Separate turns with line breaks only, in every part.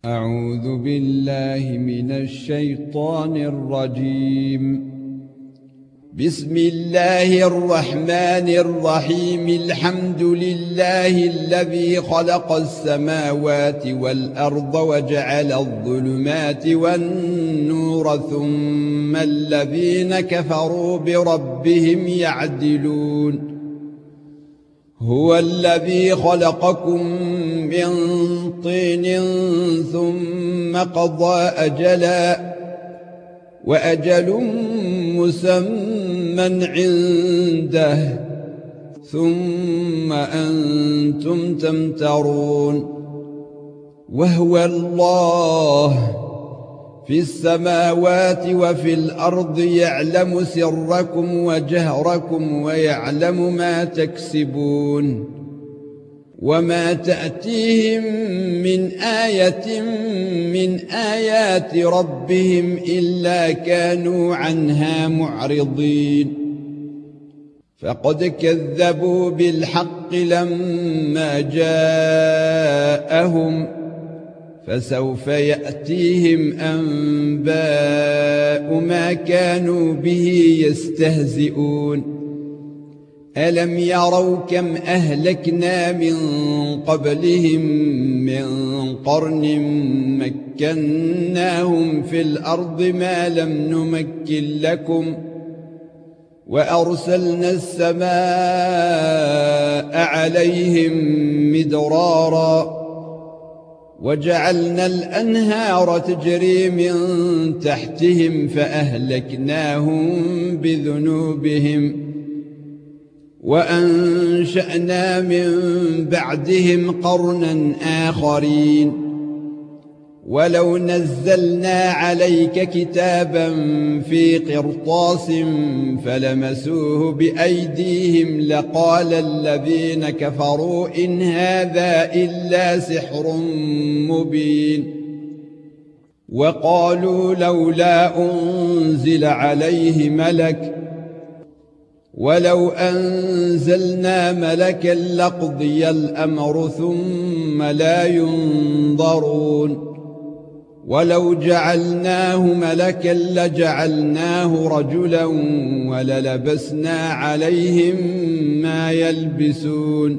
أعوذ بالله من الشيطان الرجيم. بسم الله الرحمن الرحيم. الحمد لله الذي خلق السماوات والأرض وجعل الظلمات والنور ثم الذين كفروا بربهم يعدلون. هو الذي خلقكم من طين ثم قضى أجلا وأجل مسمى عنده ثم أنتم تمترون. وهو الله في السماوات وفي الأرض يعلم سركم وجهركم ويعلم ما تكسبون. وما تأتيهم من آية من آيات ربهم إلا كانوا عنها معرضين. فقد كذبوا بالحق لما جاءهم فسوف يأتيهم أنباء ما كانوا به يستهزئون. ألم يروا كم أهلكنا من قبلهم من قرن مكناهم في الأرض ما لم نمكن لكم وأرسلنا السماء عليهم مدرارا وجعلنا الأنهار تجري من تحتهم فأهلكناهم بذنوبهم وأنشأنا من بعدهم قرنا آخرين. ولو نزلنا عليك كتابا في قرطاس فلمسوه بأيديهم لقال الذين كفروا إن هذا إلا سحر مبين. وقالوا لولا أنزل عليه ملك ولو أنزلنا ملكا لقضي الأمر ثم لا ينظرون. ولو جعلناه ملكا لجعلناه رجلا وللبسنا عليهم ما يلبسون.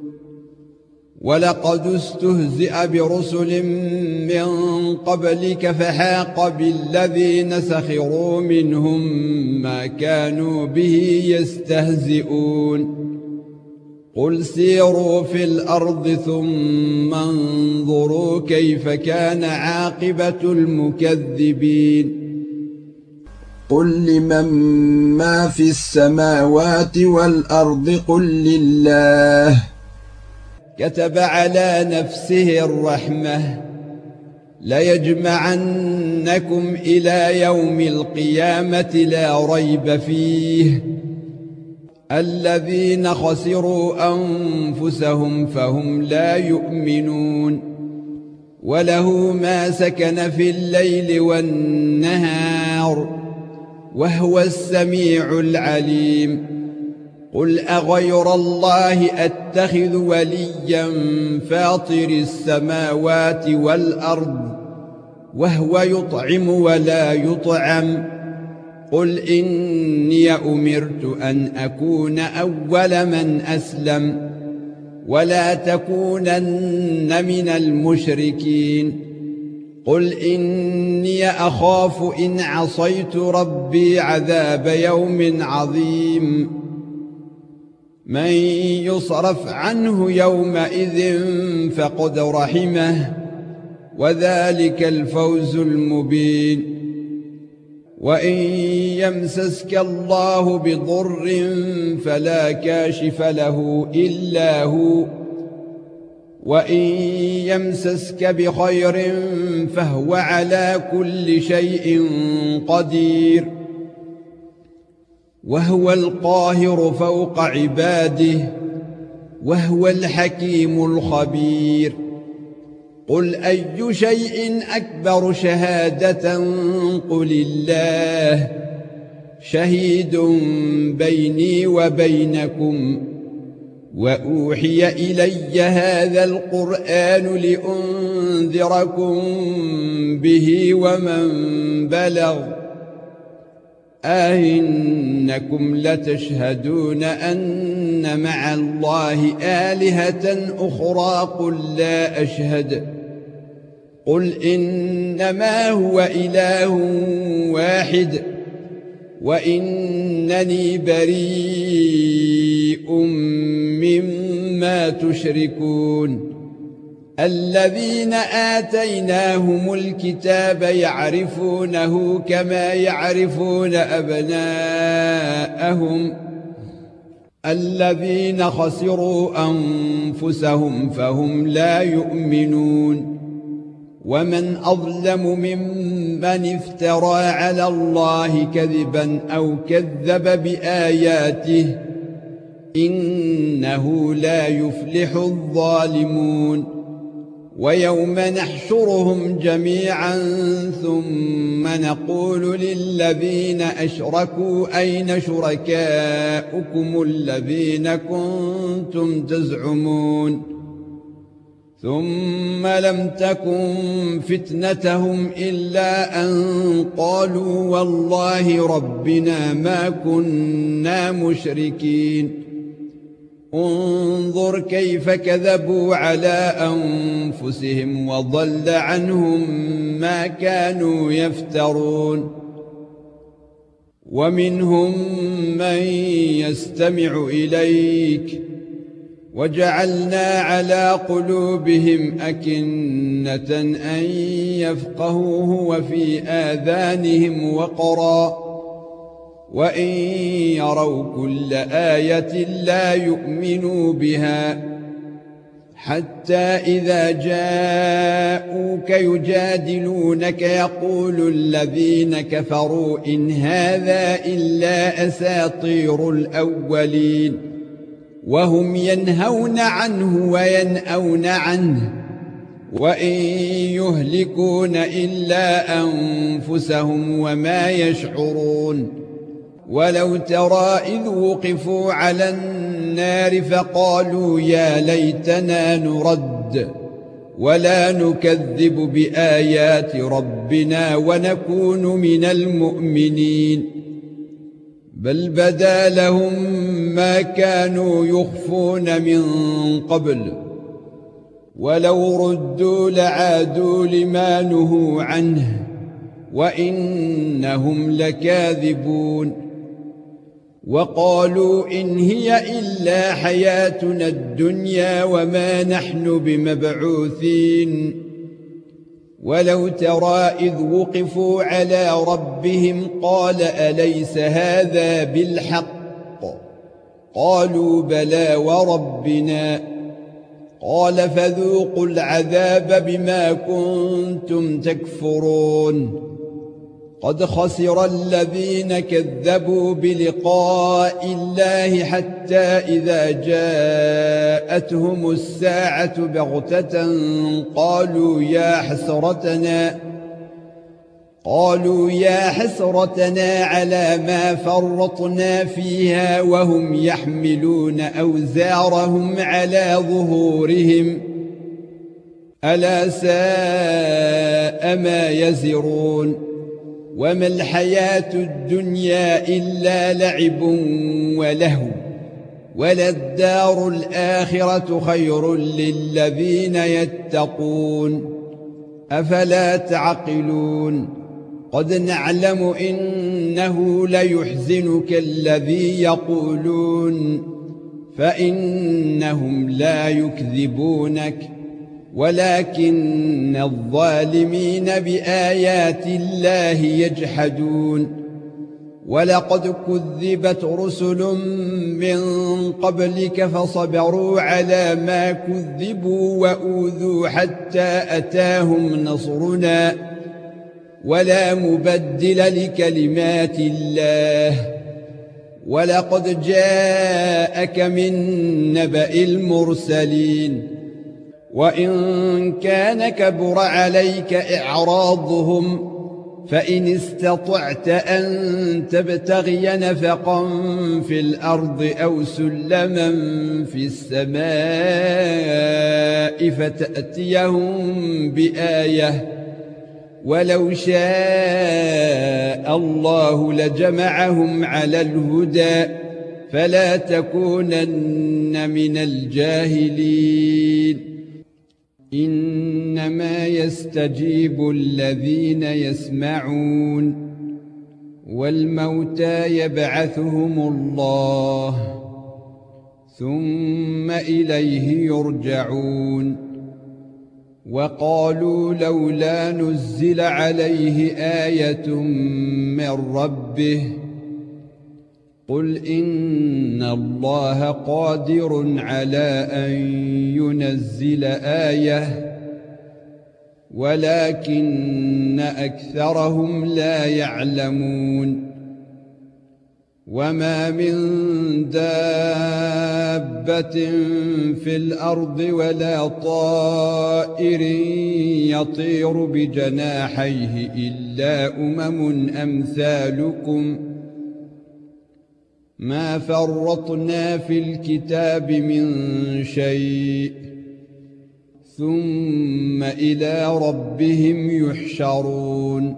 ولقد استهزئ برسل من قبلك فحاق بالذين سخروا منهم ما كانوا به يستهزئون. قل سيروا في الأرض ثم انظروا كيف كان عاقبة المكذبين.
قل لمن ما في السماوات والأرض قل لله.
كتب على نفسه الرحمة ليجمعنكم إلى يوم القيامة لا ريب فيه. الذين خسروا أنفسهم فهم لا يؤمنون. وله ما سكن في الليل والنهار وهو السميع العليم. قل أغير الله أتخذ وليا فاطر السماوات والأرض وهو يطعم ولا يطعم. قل إني أمرت أن أكون أول من أسلم ولا تكونن من المشركين. قل إني أخاف إن عصيت ربي عذاب يوم عظيم. من يصرف عنه يومئذ فقد رحمه وذلك الفوز المبين. وإن يمسسك الله بضر فلا كاشف له إلا هو وإن يمسسك بخير فهو على كل شيء قدير. وهو القاهر فوق عباده وهو الحكيم الخبير. قل أي شيء أكبر شهادة قل الله شهيد بيني وبينكم وأوحي إلي هذا القرآن لأنذركم به ومن بلغ أئنكم لتشهدون أن مع الله آلهة أخرى قل لا أشهد قل إنما هو إله واحد وإنني بريء مما تشركون الذين آتيناهم الكتاب يعرفونه كما يعرفون أبناءهم الذين خسروا أنفسهم فهم لا يؤمنون ومن أظلم ممن افترى على الله كذبا أو كذب بآياته إنه لا يفلح الظالمون ويوم نحشرهم جميعا ثم نقول للذين أشركوا أين شركاؤكم الذين كنتم تزعمون ثم لم تكن فتنتهم إلا أن قالوا والله ربنا ما كنا مشركين انظر كيف كذبوا على أنفسهم وضل عنهم ما كانوا يفترون ومنهم من يستمع إليك وجعلنا على قلوبهم أكنة أن يفقهوه وفي آذانهم وقرا وإن يروا كل آية لا يؤمنوا بها حتى إذا جاءوك يجادلونك يقول الذين كفروا إن هذا إلا أساطير الأولين وهم ينهون عنه وينأون عنه وإن يهلكون إلا أنفسهم وما يشعرون ولو ترى إذ وقفوا على النار فقالوا يا ليتنا نرد ولا نكذب بآيات ربنا ونكون من المؤمنين بل بدا لهم ما كانوا يخفون من قبل ولو ردوا لعادوا لما نهوا عنه وإنهم لكاذبون وقالوا إن هي إلا حياتنا الدنيا وما نحن بمبعوثين ولو ترى إذ وقفوا على ربهم قال أليس هذا بالحق قالوا بلى وربنا قال فذوقوا العذاب بما كنتم تكفرون قد خسر الذين كذبوا بلقاء الله حتى إذا جاءتهم الساعة بغتة قالوا يا حسرتنا على ما فرطنا فيها وهم يحملون أوزارهم على ظهورهم ألا ساء ما يزرون وما الحياة الدنيا إلا لعب ولهو وللدار الآخرة خير للذين يتقون أفلا تعقلون قد نعلم إنه ليحزنك الذي يقولون فإنهم لا يكذبونك ولكن الظالمين بآيات الله يجحدون ولقد كذبت رسل من قبلك فصبروا على ما كذبوا وأوذوا حتى أتاهم نصرنا ولا مبدل لكلمات الله ولقد جاءك من نبأ المرسلين وإن كان كبر عليك إعراضهم فإن استطعت أن تبتغي نفقا في الأرض أو سلما في السماء فتأتيهم بآية ولو شاء الله لجمعهم على الهدى فلا تكونن من الجاهلين إنما يستجيب الذين يسمعون والموتى يبعثهم الله ثم إليه يرجعون وقالوا لولا نزل عليه آية من ربه قل إن الله قادر على أن ينزل آية ولكن أكثرهم لا يعلمون وما من دابة في الأرض ولا طائر يطير بجناحيه إلا أمثالكم ما فرطنا في الكتاب من شيء ثم إلى ربهم يحشرون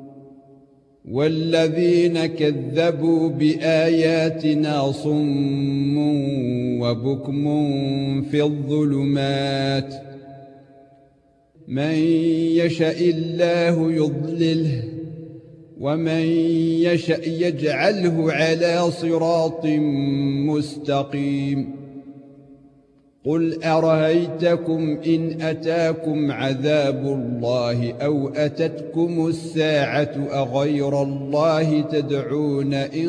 والذين كذبوا بآياتنا صم وبكم في الظلمات من يشاء الله يضلله ومن يشأ يجعله على صراط مستقيم قل أرأيتكم إن أتاكم عذاب الله أو أتتكم الساعة أغير الله تدعون إن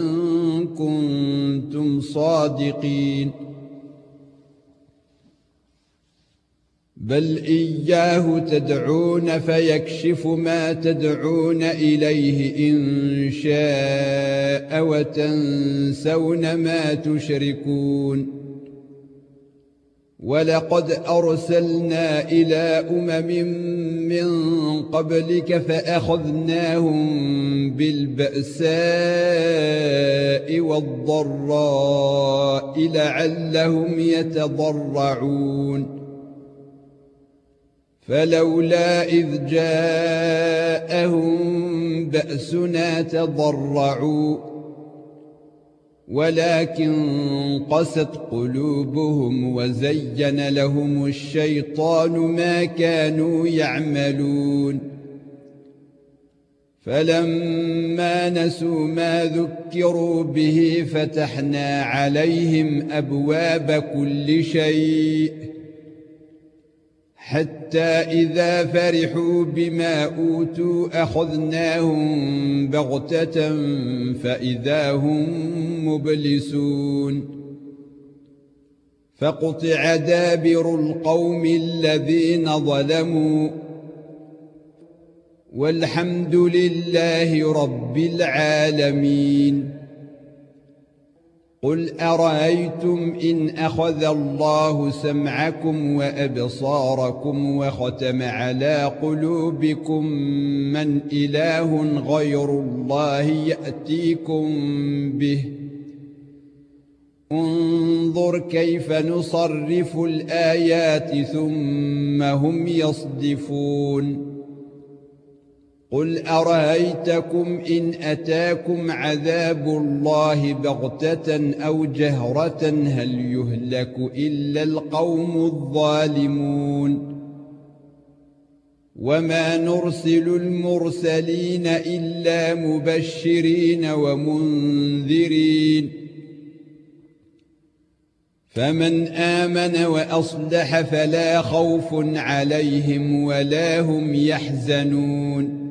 كنتم صادقين بل إياه تدعون فيكشف ما تدعون إليه إن شاء وتنسون ما تشركون ولقد أرسلنا إلى من قبلك فأخذناهم بالبأساء والضراء لعلهم يتضرعون فلولا إذ جاءهم بأسنا تضرعوا ولكن قست قلوبهم وزين لهم الشيطان ما كانوا يعملون فلما نسوا ما ذكروا به فتحنا عليهم أبواب كل شيء حتى إذا فرحوا بما أوتوا أخذناهم بغتة فإذا هم مبلسون فقطع دابر القوم الذين ظلموا والحمد لله رب العالمين قل أرأيتم إن أخذ الله سمعكم وأبصاركم وختم على قلوبكم من إله غير الله يأتيكم به انظر كيف نصرف الآيات ثم هم يصدفون قل أرأيتكم إن أتاكم عذاب الله بغتة أو جهرة هل يهلك إلا القوم الظالمون وما نرسل المرسلين إلا مبشرين ومنذرين فمن آمن وأصلح فلا خوف عليهم ولا هم يحزنون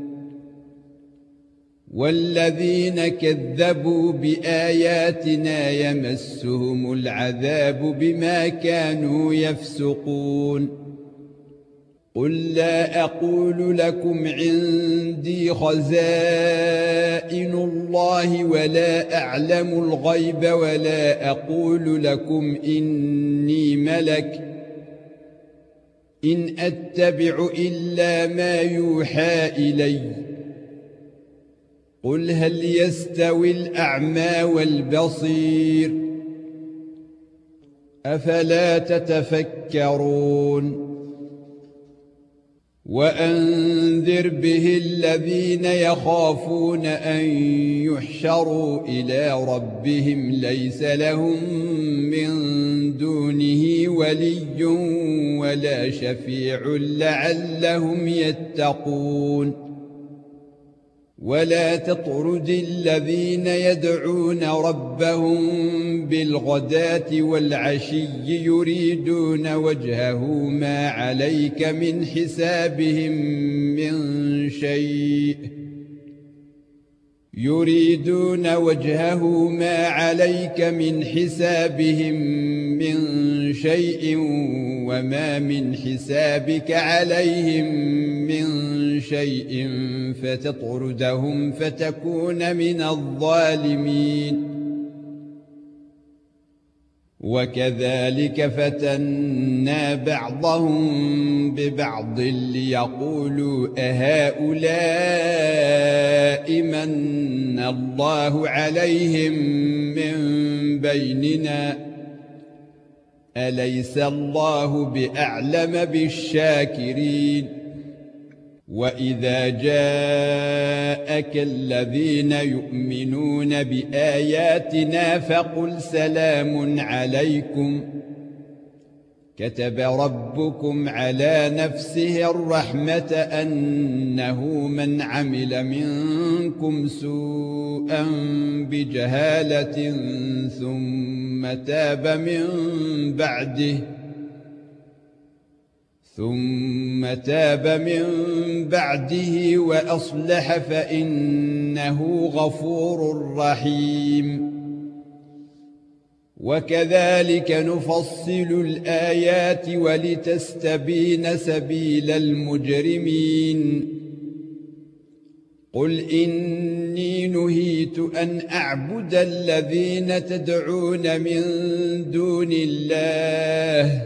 والذين كذبوا بآياتنا يمسهم العذاب بما كانوا يفسقون قل لا أقول لكم عندي خزائن الله ولا أعلم الغيب ولا أقول لكم إني ملك إن أتبع إلا ما يوحى إلي قل هل يستوي الأعمى والبصير أفلا تتفكرون وأنذر به الذين يخافون أن يحشروا إلى ربهم ليس لهم من دونه ولي ولا شفيع لعلهم يتقون ولا تطرد الذين يدعون ربهم بالغداة والعشي يريدون وجهه ما عليك من حسابهم من شيء وما من حسابك عليهم من شيء فتطردهم فتكون من الظالمين وكذلك فتنا بعضهم ببعض ليقولوا أهؤلاء من الله عليهم من بيننا أليس الله بأعلم بالشاكرين وإذا جاءك الذين يؤمنون بآياتنا فقل سلام عليكم كتب ربكم على نفسه الرحمة أنه من عمل منكم سوءا بجهالة ثم تاب من بعده وأصلح فإنه غفور رحيم وكذلك نفصل الآيات ولتستبين سبيل المجرمين قل إني نهيت أن أعبد الذين تدعون من دون الله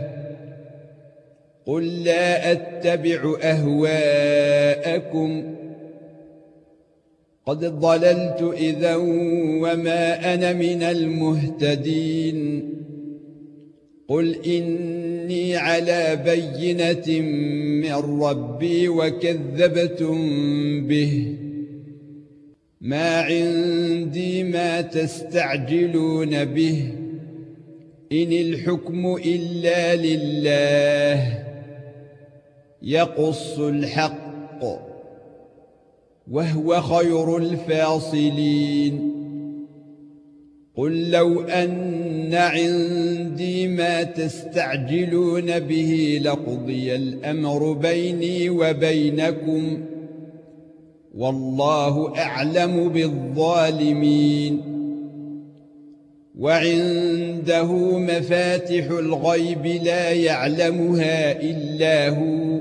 قل لا أتبع أهواءكم قد ضللت إذا وما أنا من المهتدين قل إني على بينة من ربي وكذبتم به ما عندي ما تستعجلون به إن الحكم إلا لله يقص الحق وهو خير الفاصلين قل لو أن عندي ما تستعجلون به لقضي الأمر بيني وبينكم والله أعلم بالظالمين وعنده مفاتح الغيب لا يعلمها إلا هو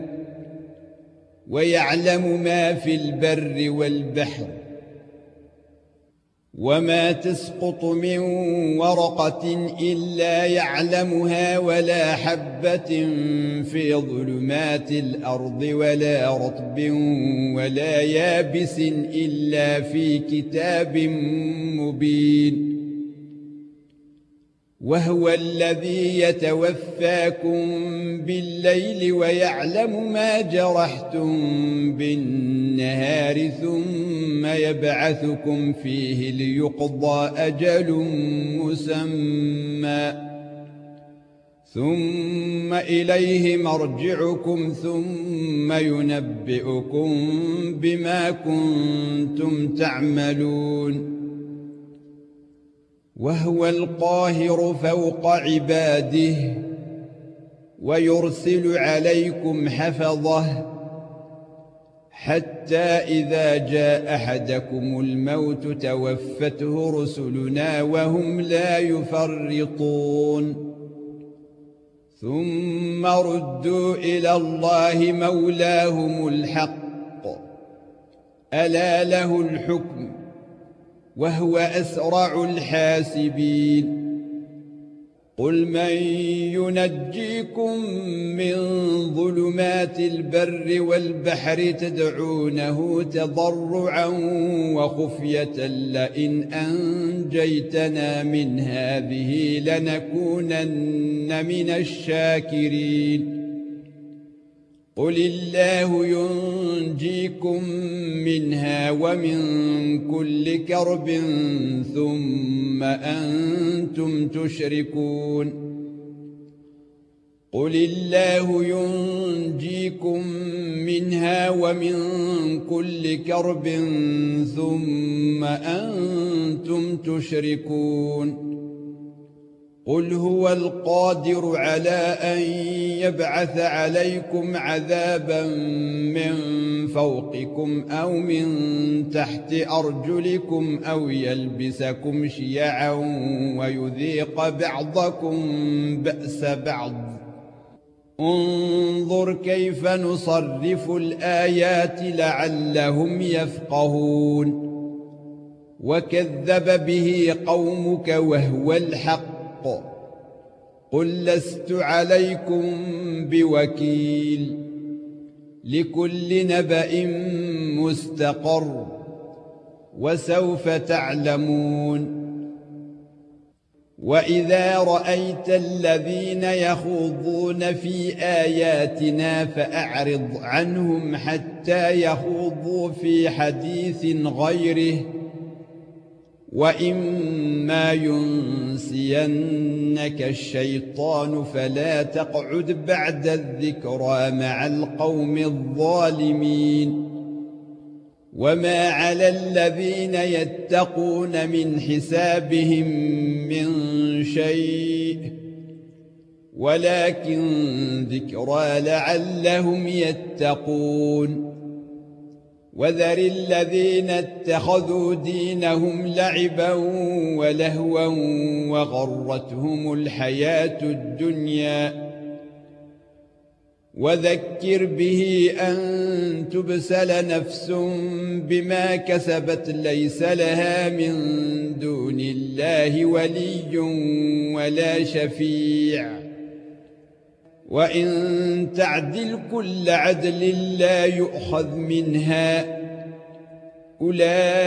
ويعلم ما في البر والبحر وما تسقط من ورقة إلا يعلمها ولا حبة في ظلمات الأرض ولا رطب ولا يابس إلا في كتاب مبين وهو الذي يتوفاكم بالليل ويعلم ما جرحتم بالنهار ثم يبعثكم فيه ليقضى أجل مسمى ثم إليه مرجعكم ثم ينبئكم بما كنتم تعملون وهو القاهر فوق عباده ويرسل عليكم حفظه حتى إذا جاء أحدكم الموت توفته رسلنا وهم لا يفرطون ثم ردوا إلى الله مولاهم الحق ألا له الحكم وهو أسرع الحاسبين قل من ينجيكم من ظلمات البر والبحر تدعونه تضرعا وخفية لئن أنجيتنا من هذه لنكونن من الشاكرين قل الله ينجيكم منها ومن كل كرب ثم أنتم تشركون قل الله ينجيكم منها ومن كل كرب ثم أنتم تشركون قل هو القادر على أن يبعث عليكم عذابا من فوقكم أو من تحت أرجلكم أو يلبسكم شيعا ويذيق بعضكم بأس بعض انظر كيف نصرف الآيات لعلهم يفقهون وكذب به قومك وهو الحق قل لست عليكم بوكيل لكل نبأ مستقر وسوف تعلمون وإذا رأيت الذين يخوضون في آياتنا فأعرض عنهم حتى يخوضوا في حديث غيره وإما ينسينك الشيطان فلا تقعد بعد الذكرى مع القوم الظالمين وما على الذين يتقون من حسابهم من شيء ولكن ذكرى لعلهم يتقون وذر الذين اتخذوا دينهم لعبا ولهوا وغرتهم الحياة الدنيا وذكر به أن تبسل نفس بما كسبت ليس لها من دون الله ولي ولا شفيع وإن تعدل كل عدل لا يؤخذ منها أولئك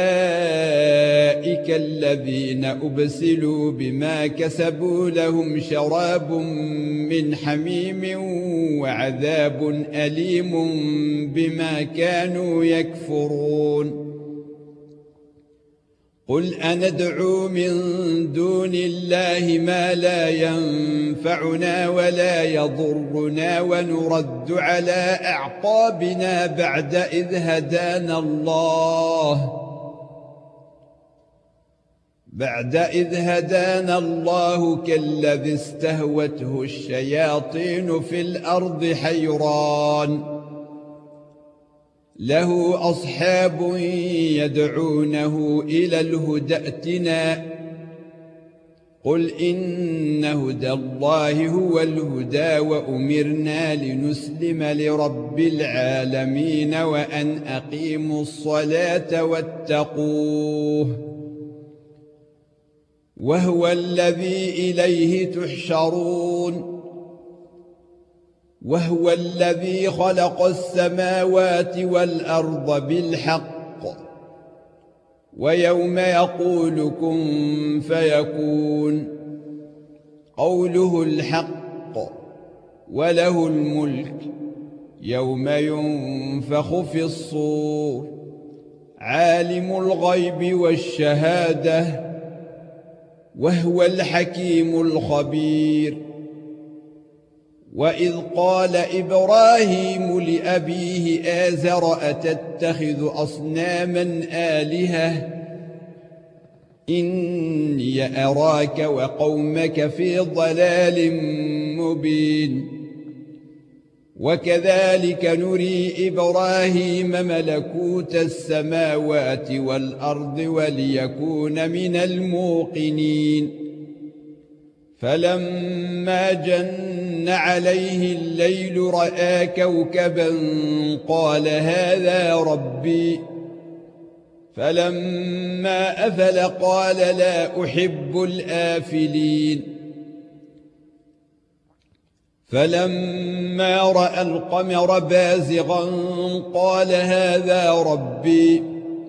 الذين أبسلوا بما كسبوا لهم شراب من حميم وعذاب أليم بما كانوا يكفرون قل أندعو من دون الله ما لا ينفعنا ولا يضرنا ونرد على أعقابنا بعد إذ هدانا الله كالذي استهوته الشياطين في الأرض حيران له أصحاب يدعونه إلى الهدى ائتنا قل إن هدى الله هو الهدى وأمرنا لنسلم لرب العالمين وأن أقيموا الصلاة واتقوه وهو الذي إليه تحشرون وهو الذي خلق السماوات والأرض بالحق ويوم يقول كن فيكون قوله الحق وله الملك يوم ينفخ في الصور عالم الغيب والشهادة وهو الحكيم الخبير وإذ قال إبراهيم لأبيه آزر أتتخذ أصناما آلهة إني أراك وقومك في ضلال مبين وكذلك نري إبراهيم ملكوت السماوات والأرض وليكون من الموقنين فلما جن عليه الليل رأى كوكبا قال هذا ربي فلما أفل قال لا أحب الآفلين فلما رأى القمر بازغا قال هذا ربي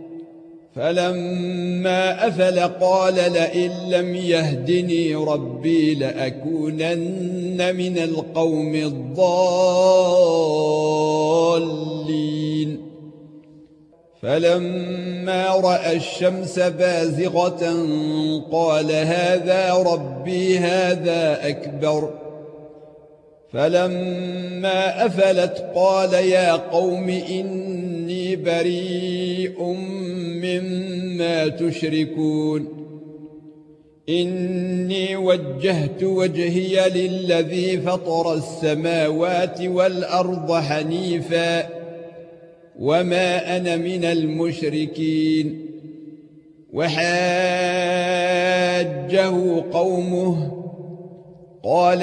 فلما أفل قال لئن لم يهدني ربي لأكونن من القوم الضالين فلما رأى الشمس بازغة قال هذا ربي هذا أكبر فلما أفلت قال يا قوم إني بريء مما تشركون إني وجهت وجهي للذي فطر السماوات والأرض حنيفا وما أنا من المشركين وحاجه قومه قال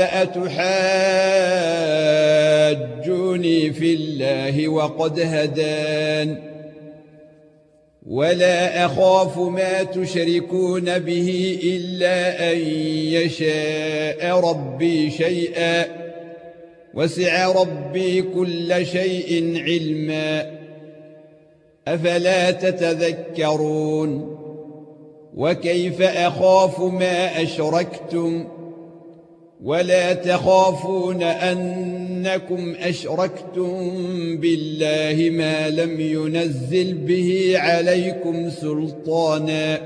أتحاجوني في الله وقد هدان ولا أخاف ما تشركون به إلا أن يشاء ربي شيئا وسع ربي كل شيء علما أفلا تتذكرون وكيف أخاف ما أشركتم ولا تخافون أنكم أشركتم بالله ما لم ينزل به عليكم سلطانا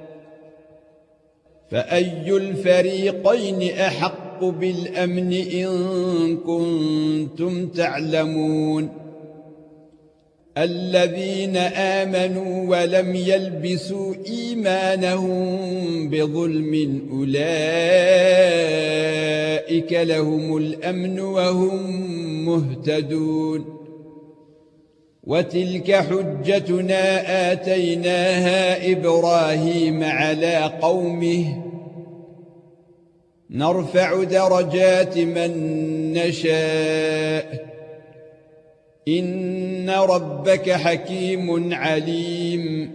فأي الفريقين أحق بالأمن إن كنتم تعلمون الذين آمنوا ولم يلبسوا إيمانهم بظلم أولئك لهم الأمن وهم مهتدون وتلك حجتنا آتيناها إبراهيم على قومه نرفع درجات من نشاء إن ربك حكيم عليم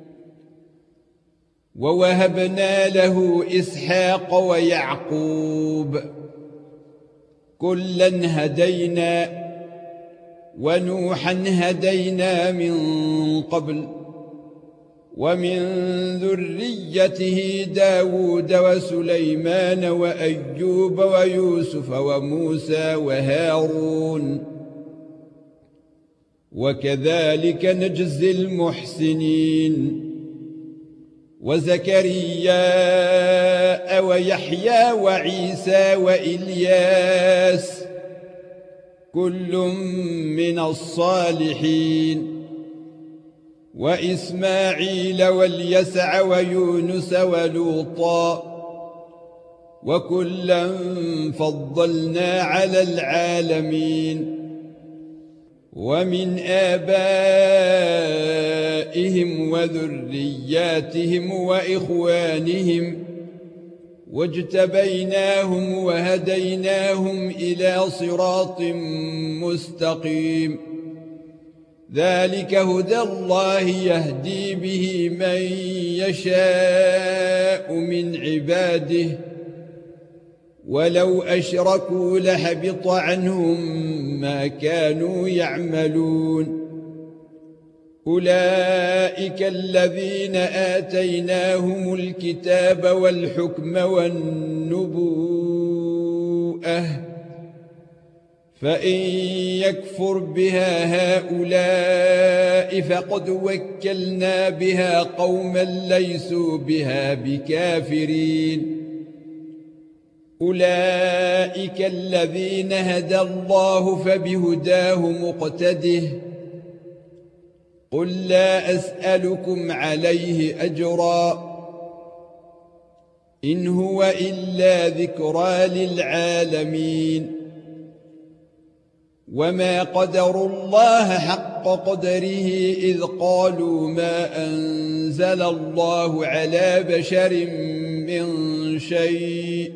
ووهبنا له إسحاق ويعقوب كلا هدينا ونوحا هدينا من قبل ومن ذريته داود وسليمان وأيوب ويوسف وموسى وهارون وكذلك نجزي المحسنين وزكريا ويحيى وعيسى وإلياس كل من الصالحين وإسماعيل واليسع ويونس ولوطا وكلا فضلنا على العالمين ومن آبائهم وذرياتهم وإخوانهم واجتبيناهم وهديناهم إلى صراط مستقيم ذلك هدى الله يهدي به من يشاء من عباده ولو أشركوا لحبط عنهم ما كانوا يعملون أولئك الذين آتيناهم الكتاب والحكم والنبوءة فإن يكفر بها هؤلاء فقد وكلنا بها قوما ليسوا بها بكافرين أولئك الذين هدى الله فبهداه مقتده قل لا أسألكم عليه أجرا إن هو إلا ذكرى للعالمين وما قدروا الله حق قدره إذ قالوا ما أنزل الله على بشر من شيء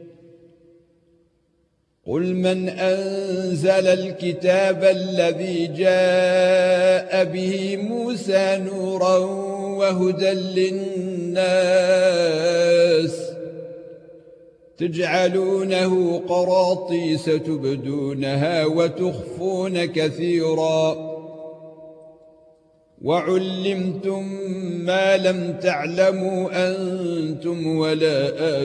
قل من أنزل الكتاب الذي جاء به موسى نورا وهدى للناس تجعلونه قراطيس تبدونها وتخفون كثيرا وعلمتم ما لم تعلموا أنتم ولا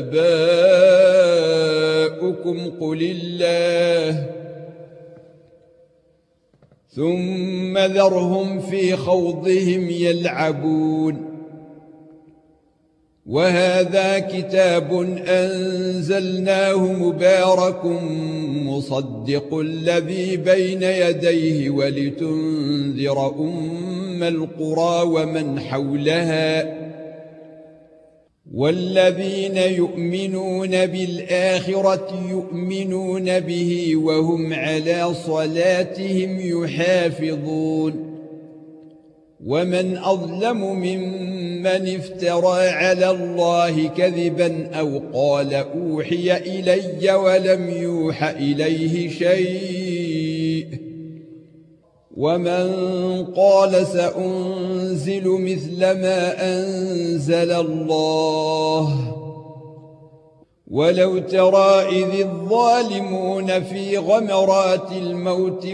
آباؤكم قل الله ثم ذرهم في خوضهم يلعبون وهذا كتاب أنزلناه مبارك مصدق الذي بين يديه ولتنذر أم القرى ومن حولها والذين يؤمنون بالآخرة يؤمنون به وهم على صلاتهم يحافظون ومن أظلم ممن افترى على الله كذبا أو قال أوحي إلي ولم يوح إليه شيء ومن قال سأنزل مثل ما أنزل الله ولو ترى إذ الظالمون في غمرات الموت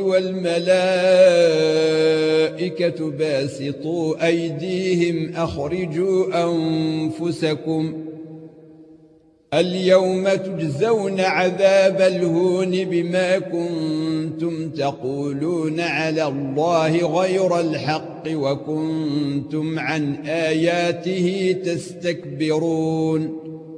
والملائكة باسطوا أيديهم أخرجوا أنفسكم اليوم تجزون عذاب الهون بما كنتم تقولون على الله غير الحق وكنتم عن آياته تستكبرون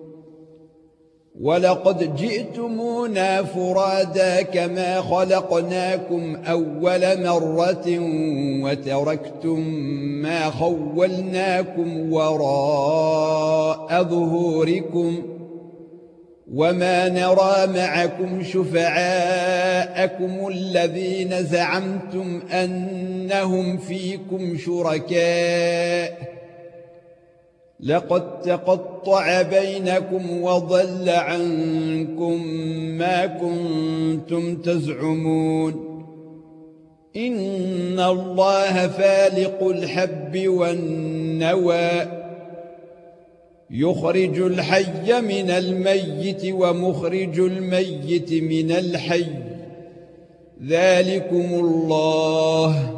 ولقد جئتمونا فرادا كما خلقناكم أول مرة وتركتم ما خولناكم وراء ظهوركم وما نرى معكم شفعاءكم الذين زعمتم أنهم فيكم شركاء لقد تقطع بينكم وضل عنكم ما كنتم تزعمون إن الله فالق الحب والنوى يخرج الحي من الميت ومخرج الميت من الحي ذلكم الله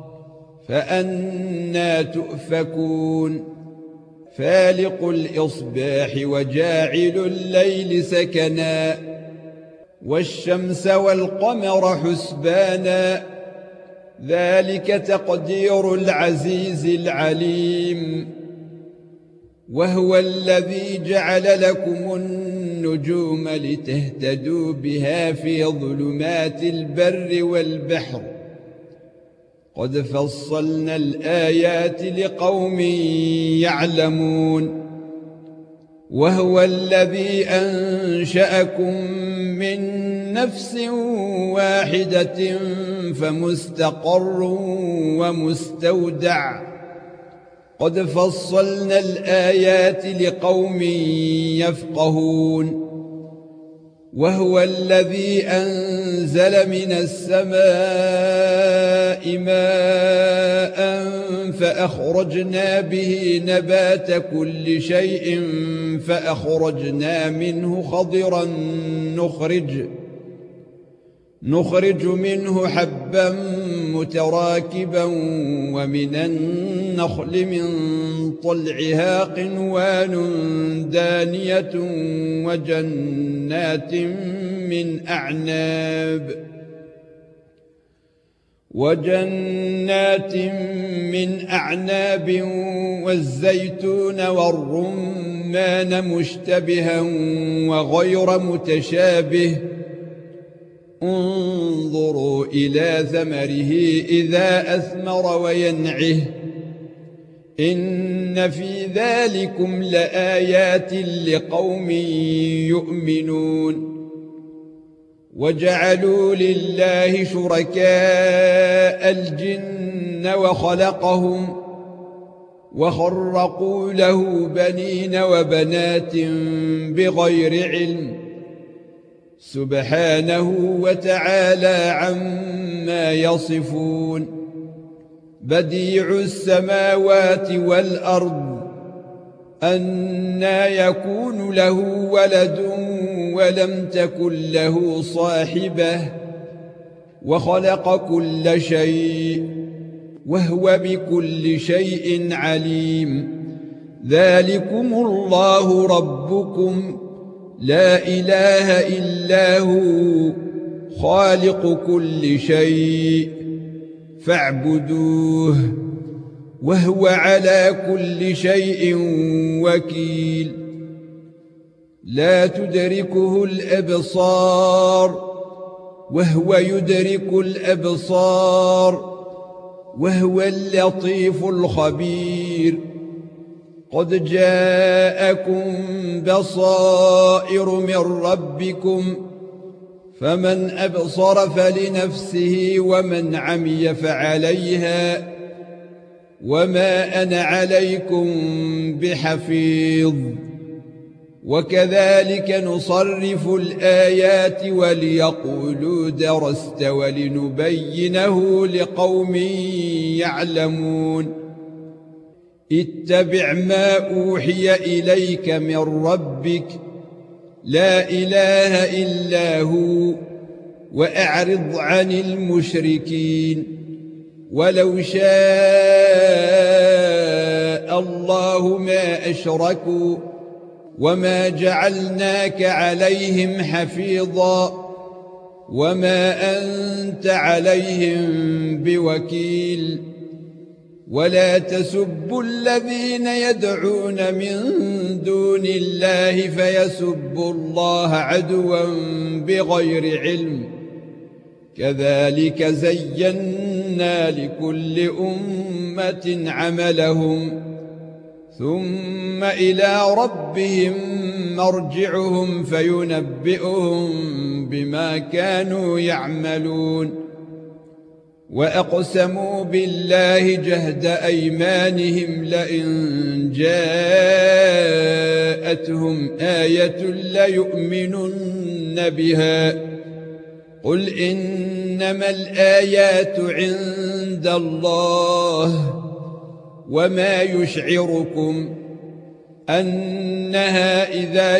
فأنى تؤفكون فالق الإصباح وجاعل الليل سكنا والشمس والقمر حسبانا ذلك تقدير العزيز العليم وهو الذي جعل لكم النجوم لتهتدوا بها في ظلمات البر والبحر قد فصلنا الآيات لقوم يعلمون وهو الذي أنشأكم من نفس واحدة فمستقر ومستودع قد فصلنا الآيات لقوم يفقهون وهو الذي أنزل من السماء ماء فأخرجنا به نبات كل شيء فأخرجنا منه خضرا نخرج منه حبا متراكبا ومن النخل من طلعها قنوان دانية وجنات من أعناب والزيتون والرمان مشتبها وغير متشابه انظروا إلى ثمره إذا أثمر وينعه إن في ذلكم لآيات لقوم يؤمنون وجعلوا لله شركاء الجن وخلقهم وخرقوا له بنين وبنات بغير علم سبحانه وتعالى عما يصفون بديع السماوات والأرض أنى يكون له ولد ولم تكن له صاحبة وخلق كل شيء وهو بكل شيء عليم ذلكم الله ربكم لا إله إلا هو خالق كل شيء فاعبدوه وهو على كل شيء وكيل لا تدركه الأبصار وهو يدرك الأبصار وهو اللطيف الخبير قد جاءكم بصائر من ربكم فمن أبصر فلنفسه ومن عمي فعليها وما أنا عليكم بحفيظ وكذلك نصرف الآيات وليقولوا درست ولنبينه لقوم يعلمون اتبع ما أوحي إليك من ربك لا إله إلا هو وأعرض عن المشركين ولو شاء الله ما أشركوا وما جعلناك عليهم حفيظا وما أنت عليهم بوكيل ولا تسبوا الذين يدعون من دون الله فيسبوا الله عدوا بغير علم كذلك زينا لكل أمة عملهم ثم إلى ربهم مرجعهم فينبئهم بما كانوا يعملون وأقسموا بالله جهد أيمانهم لئن جاءتهم آية ليؤمنن بها قل إنما الآيات عند الله وما يشعركم أنها إذا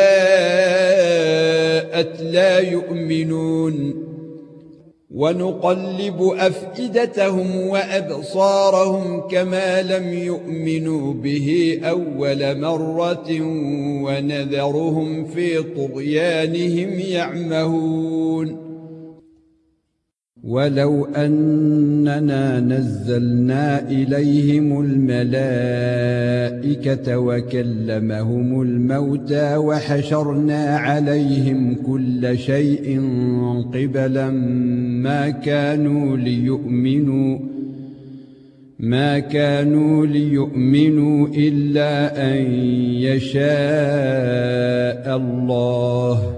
جاءت لا يؤمنون ونقلب أفئدتهم وأبصارهم كما لم يؤمنوا به أول مرة ونذرهم في طغيانهم يعمهون ولو أننا نزلنا إليهم الملائكة وكلمهم الموتى وحشرنا عليهم كل شيء قبلا ما كانوا ليؤمنوا إلا أن يشاء الله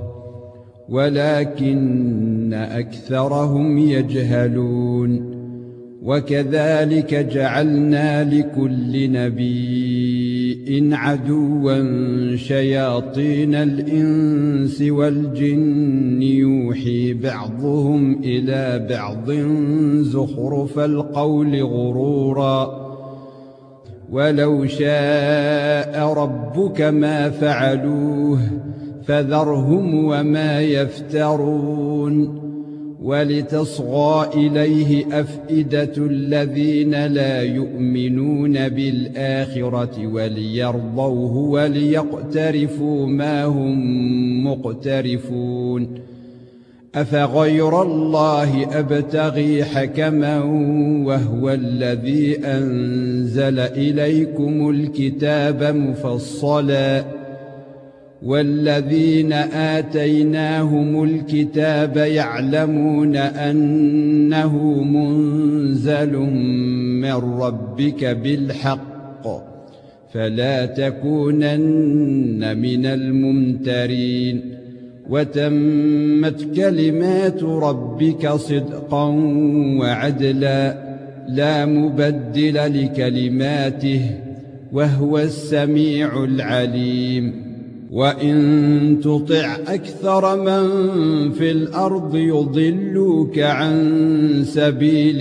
ولكن أكثرهم يجهلون وكذلك جعلنا لكل نبي عدوا شياطين الإنس والجن يوحي بعضهم إلى بعض زخرف القول غرورا ولو شاء ربك ما فعلوه فذرهم وما يفترون ولتصغى إليه أفئدة الذين لا يؤمنون بالآخرة وليرضوه وليقترفوا ما هم مقترفون أفغير الله أبتغي حكما وهو الذي أنزل إليكم الكتاب مفصلا والذين آتيناهم الكتاب يعلمون أنه منزل من ربك بالحق فلا تكونن من الممترين وتمت كلمات ربك صدقا وعدلا لا مبدل لكلماته وهو السميع العليم وإن تطع أكثر من في الأرض يضلوك عن سبيل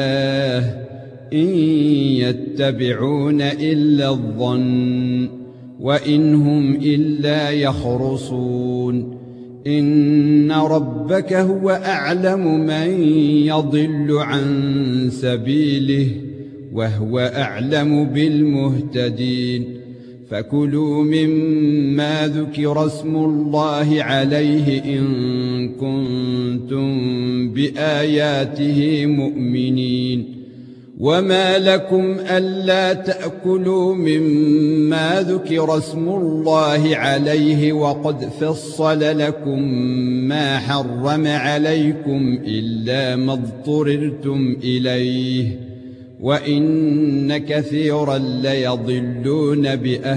الله إن يتبعون إلا الظن وإن هم إلا يخرصون إن ربك هو أعلم من يضل عن سبيله وهو أعلم بالمهتدين فكلوا مما ذكر اسم الله عليه إن كنتم بآياته مؤمنين وما لكم ألا تأكلوا مما ذكر اسم الله عليه وقد فصل لكم ما حرم عليكم إلا ما اضطررتم إليه وإن كثيرا ليضلون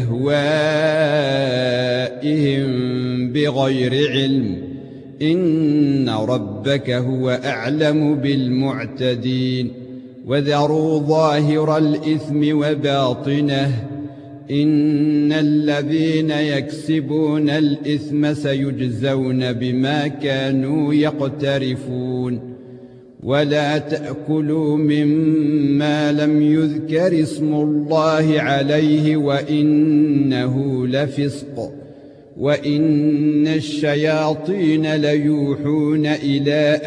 بأهوائهم بغير علم إن ربك هو أعلم بالمعتدين وذروا ظاهر الإثم وباطنه إن الذين يكسبون الإثم سيجزون بما كانوا يقترفون ولا تأكلوا مما لم يذكر اسم الله عليه وإنه لفسق وإن الشياطين ليوحون إلى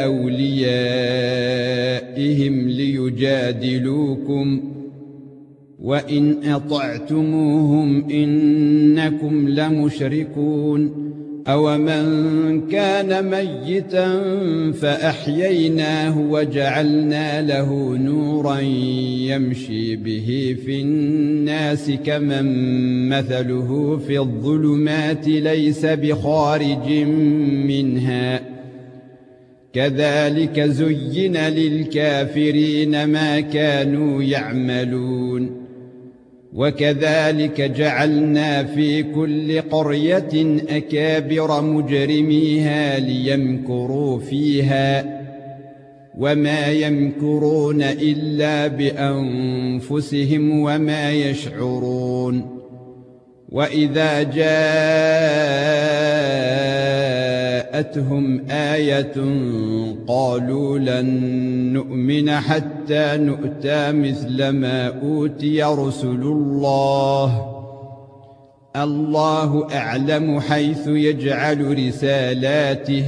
أوليائهم ليجادلوكم وإن أطعتموهم إنكم لمشركون أومن كان ميتا فأحييناه وجعلنا له نورا يمشي به في الناس كمن مثله في الظلمات ليس بخارج منها كذلك زين للكافرين ما كانوا يعملون وكذلك جعلنا في كل قرية أكابر مجرميها ليمكروا فيها وما يمكرون إلا بأنفسهم وما يشعرون وإذا جاءتهم آية قالوا لن نؤمن حتى نؤتى مثل ما أوتي رسل الله أعلم حيث يجعل رسالاته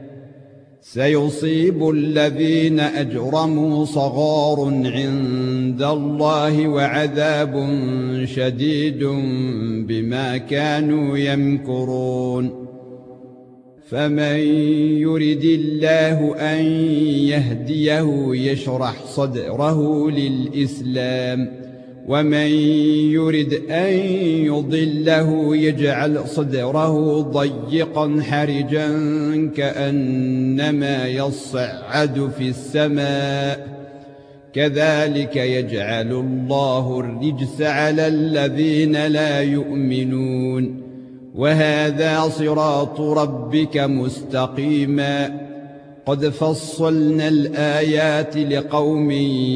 سيصيب الذين أجرموا صغار عند الله وعذاب شديد بما كانوا يمكرون فمن يرد الله أن يهديه يشرح صدره للإسلام ومن يرد أن يضله يجعل صدره ضيقا حرجا كأنما يصعد في السماء كذلك يجعل الله الرجس على الذين لا يؤمنون وهذا صراط ربك مستقيما قد فصلنا الآيات لقوم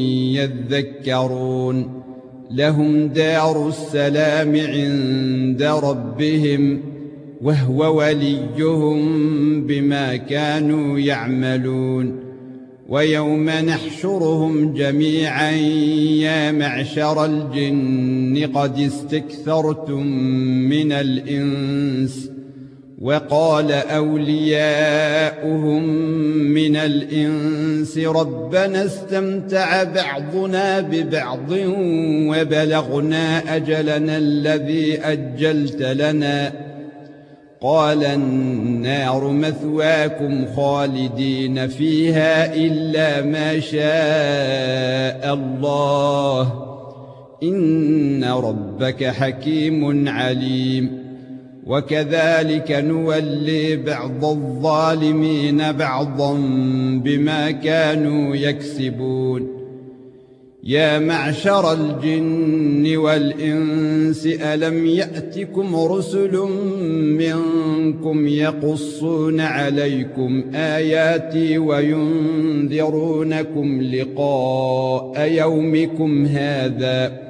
يذكرون لهم دار السلام عند ربهم وهو وليهم بما كانوا يعملون ويوم نحشرهم جميعا يا معشر الجن قد استكثرتم من الإنس وقال أولياؤهم من الإنس ربنا استمتع بعضنا ببعض وبلغنا أجلنا الذي أجلت لنا قال النار مثواكم خالدين فيها إلا ما شاء الله إن ربك حكيم عليم وكذلك نولي بعض الظالمين بعضا بما كانوا يكسبون يا معشر الجن والإنس ألم يأتكم رسل منكم يقصون عليكم آياتي وينذرونكم لقاء يومكم هذا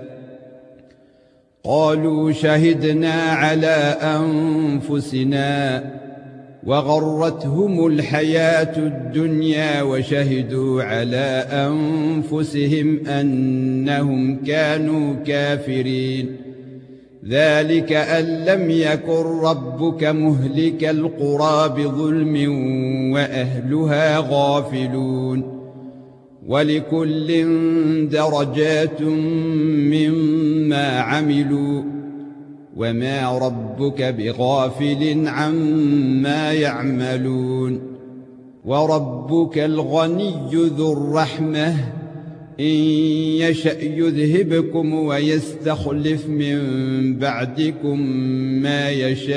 قالوا شهدنا على أنفسنا وغرتهم الحياة الدنيا وشهدوا على أنفسهم أنهم كانوا كافرين ذلك أن لم يكن ربك مهلك القرى بظلم وأهلها غافلون ولكل درجات مما عملوا وما ربك بغافل عما يعملون وربك الغني ذو الرحمة إن يشأ يذهبكم ويستخلف من بعدكم ما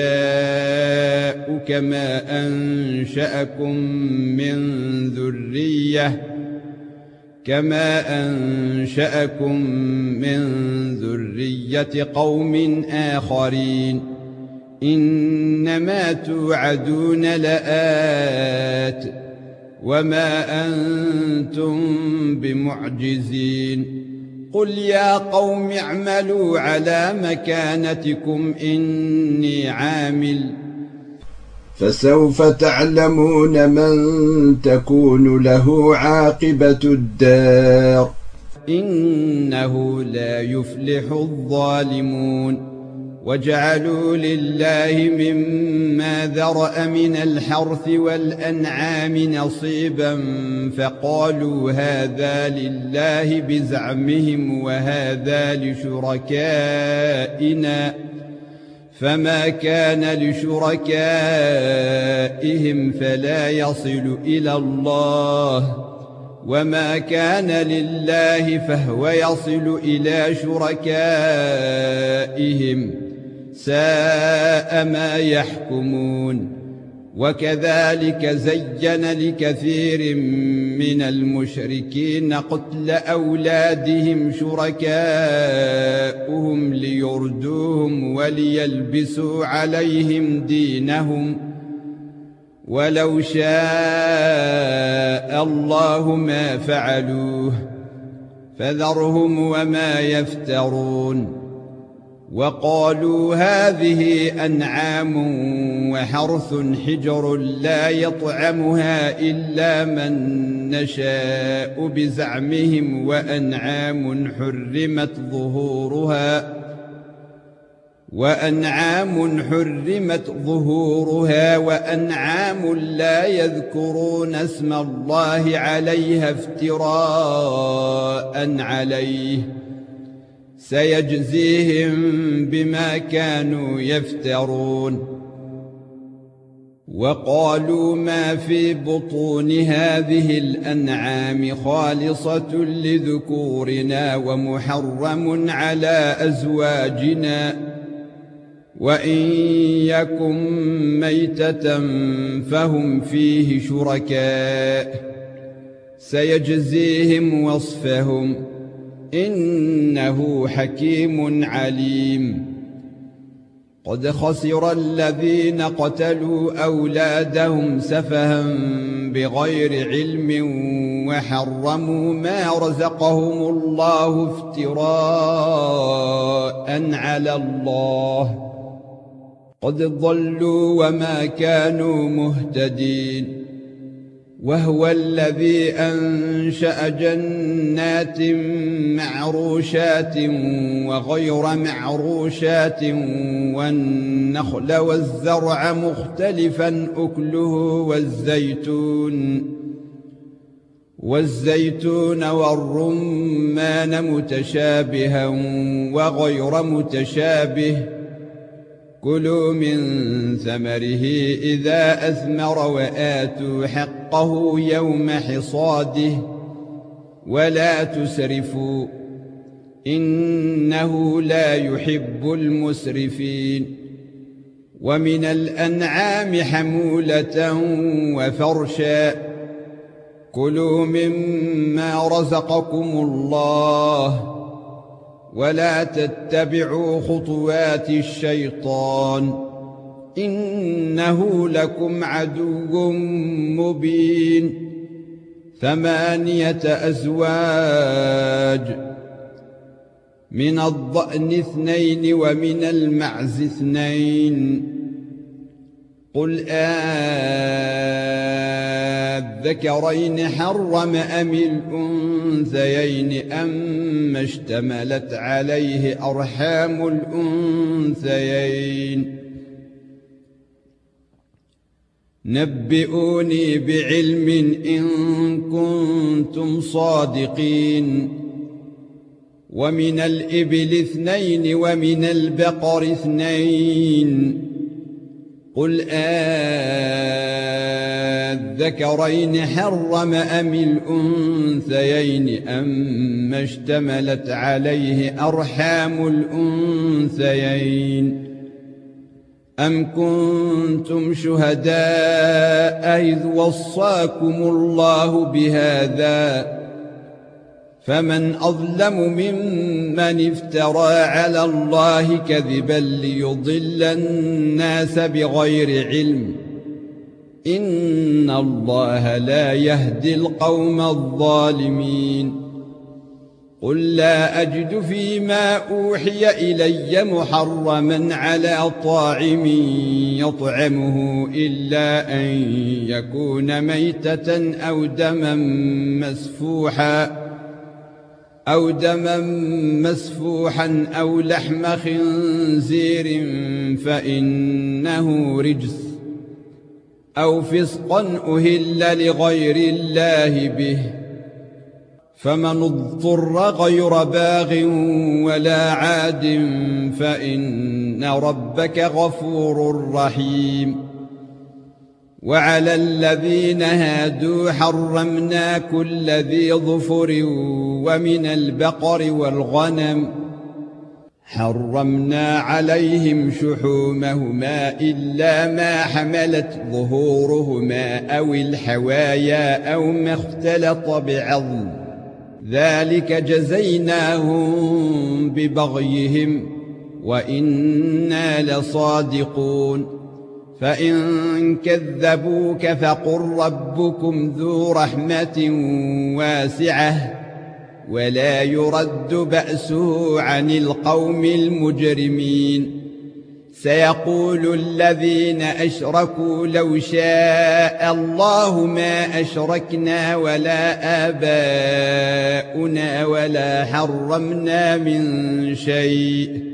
يشاء كما أنشأكم من ذرية قوم آخرين إنما توعدون لآت وما أنتم بمعجزين قل يا قوم اعملوا على مكانتكم إني عامل
فسوف تعلمون من تكون له عاقبة الدار
إنه لا يفلح الظالمون وجعلوا لله مما ذرأ من الحرث والأنعام نصيبا فقالوا هذا لله بزعمهم وهذا لشركائنا فما كان لشركائهم فلا يصل إلى الله وما كان لله فهو يصل إلى شركائهم ساء ما يحكمون وكذلك زين لكثير من المشركين قتل أولادهم شركاؤهم ليردوهم وليلبسوا عليهم دينهم ولو شاء الله ما فعلوه فذرهم وما يفترون وقالوا هذه أنعام وحرث حجر لا يطعمها إلا من نشاء بزعمهم وأنعام حرمت ظهورها وأنعام لا يذكرون اسم الله عليها افتراء عليه سيجزيهم بما كانوا يفترون وقالوا ما في بطون هذه الأنعام خالصة لذكورنا ومحرم على أزواجنا وإن يكن ميتة فهم فيه شركاء سيجزيهم وصفهم إنه حكيم عليم قد خسر الذين قتلوا أولادهم سفها بغير علم وحرموا ما رزقهم الله افتراء على الله قد ضلوا وما كانوا مهتدين وهو الذي أنشأ جنات معروشات وغير معروشات والنخل والزرع مختلفا أكله والزيتون والرمان متشابها وغير متشابه كلوا من ثمره إذا أثمر وآتوا حقه يوم حصاده ولا تسرفوا إنه لا يحب المسرفين ومن الأنعام حمولة وفرشا كلوا مما رزقكم الله ولا تتبعوا خطوات الشيطان إنه لكم عدو مبين 8 أزواج من الضأن 2 ومن المعز 2 قل أذكرين حرم أم الأنثيين أما اشتملت عليه أرحام الأنثيين نبئوني بعلم إن كنتم صادقين ومن الإبل 2 ومن البقر 2 قل أذكرين حرم أم الأنثيين أما اشتملت عليه أرحام الأنثيين أم كنتم شهداء إذ وصاكم الله بهذا فمن أظلم ممن افترى على الله كذبا ليضل الناس بغير علم إن الله لا يهدي القوم الظالمين قل لا أجد فيما أوحي إلي محرما على طاعم يطعمه إلا أن يكون ميتة أو دما مسفوحا أو لحم خنزير فإنه رجس أو فسقا أهل لغير الله به فمن اضطر غير باغ ولا عاد فإن ربك غفور رحيم وعلى الذين هادوا حرمنا كل ذي ظفر ومن البقر والغنم حرمنا عليهم شحومهما إلا ما حملت ظهورهما أو الحوايا أو ما اختلط بعظم ذلك جزيناهم ببغيهم وإنا لصادقون فإن كذبوك فقل ربكم ذو رحمة واسعة ولا يرد بأسه عن القوم المجرمين سيقول الذين أشركوا لو شاء الله ما أشركنا ولا آباؤنا ولا حرمنا من شيء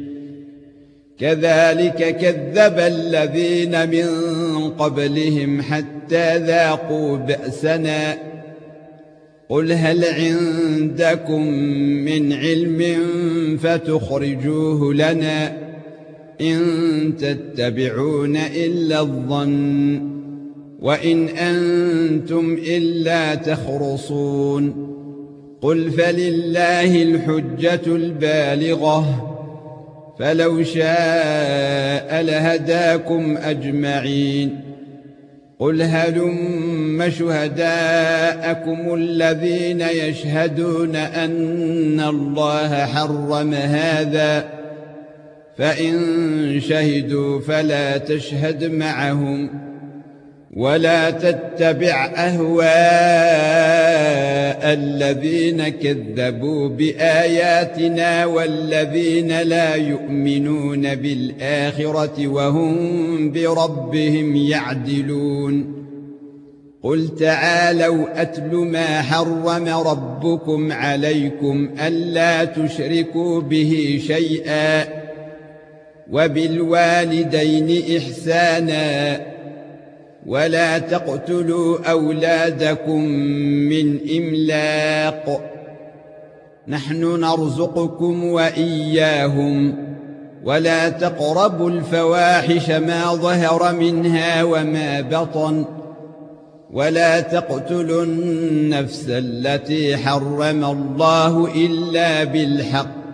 كذلك كذب الذين من قبلهم حتى ذاقوا بأسنا قل هل عندكم من علم فتخرجوه لنا إن تتبعون إلا الظن وإن أنتم إلا تخرصون قل فلله الحجة البالغة فلو شاء لهداكم أجمعين قل هلم شهداءكم الذين يشهدون أن الله حرم هذا فإن شهدوا فلا تشهد معهم ولا تتبع أهواء الذين كذبوا بآياتنا والذين لا يؤمنون بالآخرة وهم بربهم يعدلون قل تعالوا أتل ما حرم ربكم عليكم ألا تشركوا به شيئا وبالوالدين إحسانا ولا تقتلوا أولادكم من إملاق نحن نرزقكم وإياهم ولا تقربوا الفواحش ما ظهر منها وما بطن ولا تقتلوا النفس التي حرم الله إلا بالحق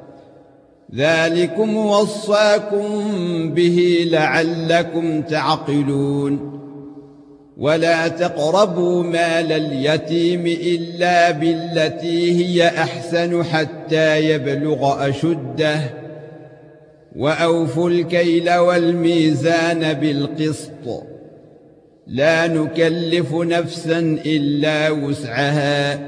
ذلكم وصاكم به لعلكم تعقلون ولا تقربوا مال اليتيم إلا بالتي هي أحسن حتى يبلغ أشده وأوفوا الكيل والميزان بالقسط لا نكلف نفسا إلا وسعها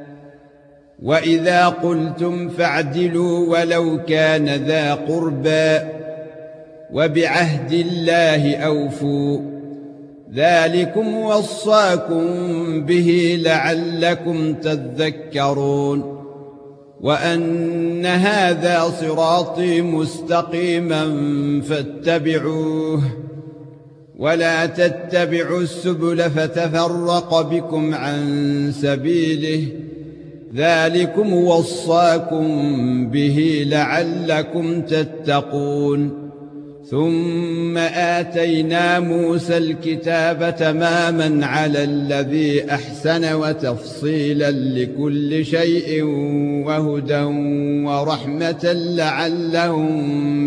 وإذا قلتم فاعدلوا ولو كان ذا قربى وبعهد الله أوفوا ذلكم وصاكم به لعلكم تذكرون وأن هذا صراطي مستقيما فاتبعوه ولا تتبعوا السبل فتفرق بكم عن سبيله ذلكم وصاكم به لعلكم تتقون ثم آتينا موسى الكتاب تماما على الذي أحسن وتفصيلا لكل شيء وهدى ورحمة لعلهم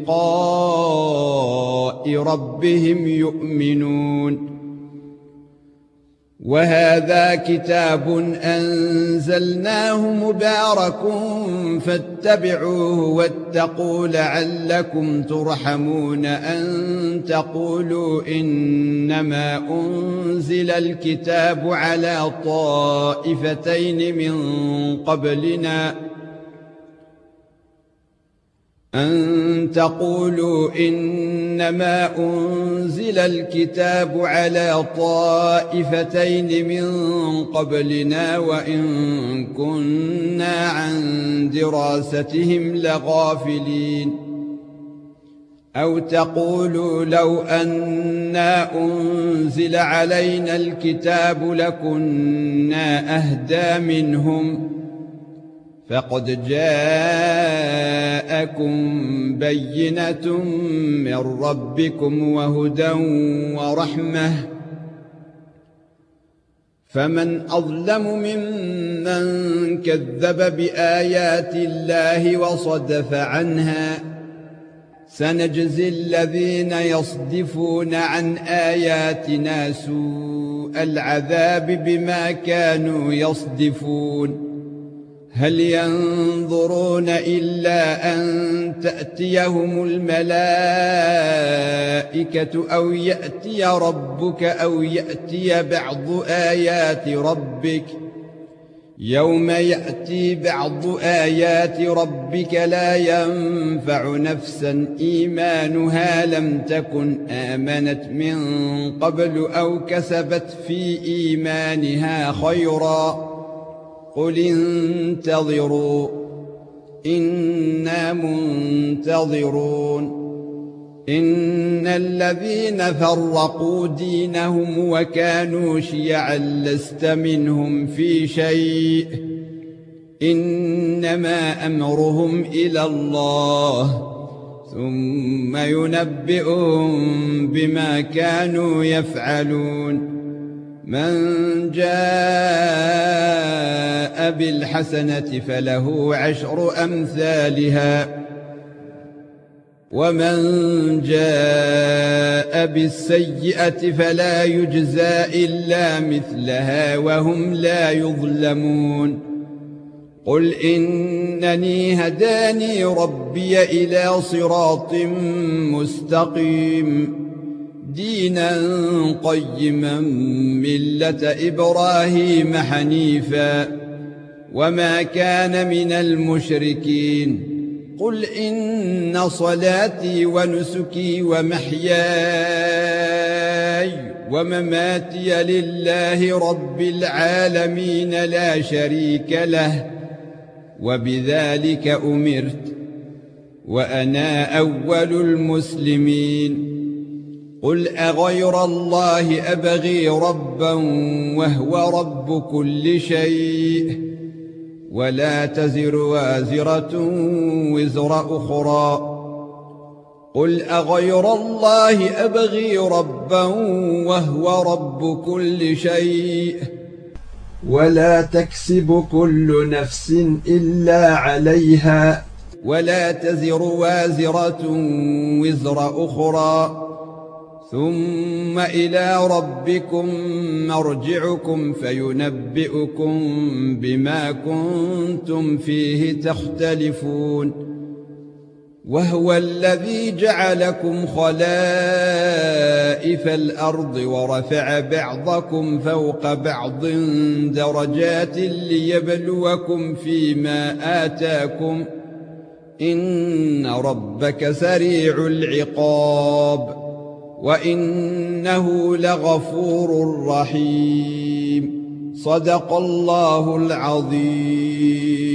بلقاء ربهم يؤمنون وهذا كتاب أنزلناه مبارك فاتبعوه واتقوا لعلكم ترحمون أن تقولوا إنما أنزل الكتاب على طائفتين من قبلنا أن تقولوا إنما أنزل الكتاب على طائفتين من قبلنا وإن كنا عن دراستهم لغافلين أو تقولوا لو أنا أنزل علينا الكتاب لكنا أهدى منهم فقد جاءكم بينة من ربكم وهدى ورحمة فمن أظلم ممن كذب بآيات الله وصدف عنها سنجزي الذين يصدفون عن آياتنا سوء العذاب بما كانوا يصدفون هل ينظرون إلا أن تأتيهم الملائكة أو يأتي ربك أو يأتي بعض آيات ربك يوم يأتي بعض آيات ربك لا ينفع نفسا إيمانها لم تكن آمنت من قبل أو كسبت في إيمانها خيرا قل انتظروا إنا منتظرون إن الذين فرقوا دينهم وكانوا شيعا لست منهم في شيء إنما أمرهم إلى الله ثم ينبئهم بما كانوا يفعلون من جاء بالحسنة فله 10 أمثالها ومن جاء بالسيئة فلا يجزى إلا مثلها وهم لا يظلمون قل إنني هداني ربي إلى صراط مستقيم دينا قيما ملة إبراهيم حنيفا وما كان من المشركين قل إن صلاتي ونسكي ومحياي ومماتي لله رب العالمين لا شريك له وبذلك أمرت وأنا أول المسلمين قل أغير الله أبغي ربا وهو رب كل شيء ولا تزر وازرة وزر أخرى قل أغير الله أبغي ربا وهو رب كل شيء
ولا تكسب كل نفس إلا عليها
ولا تزر وازرة وزر أخرى ثم إلى ربكم مرجعكم فينبئكم بما كنتم فيه تختلفون وهو الذي جعلكم خلائف الأرض ورفع بعضكم فوق بعض درجات ليبلوكم فيما آتاكم إن ربك سريع العقاب وإنه لغفور رحيم. صدق الله العظيم.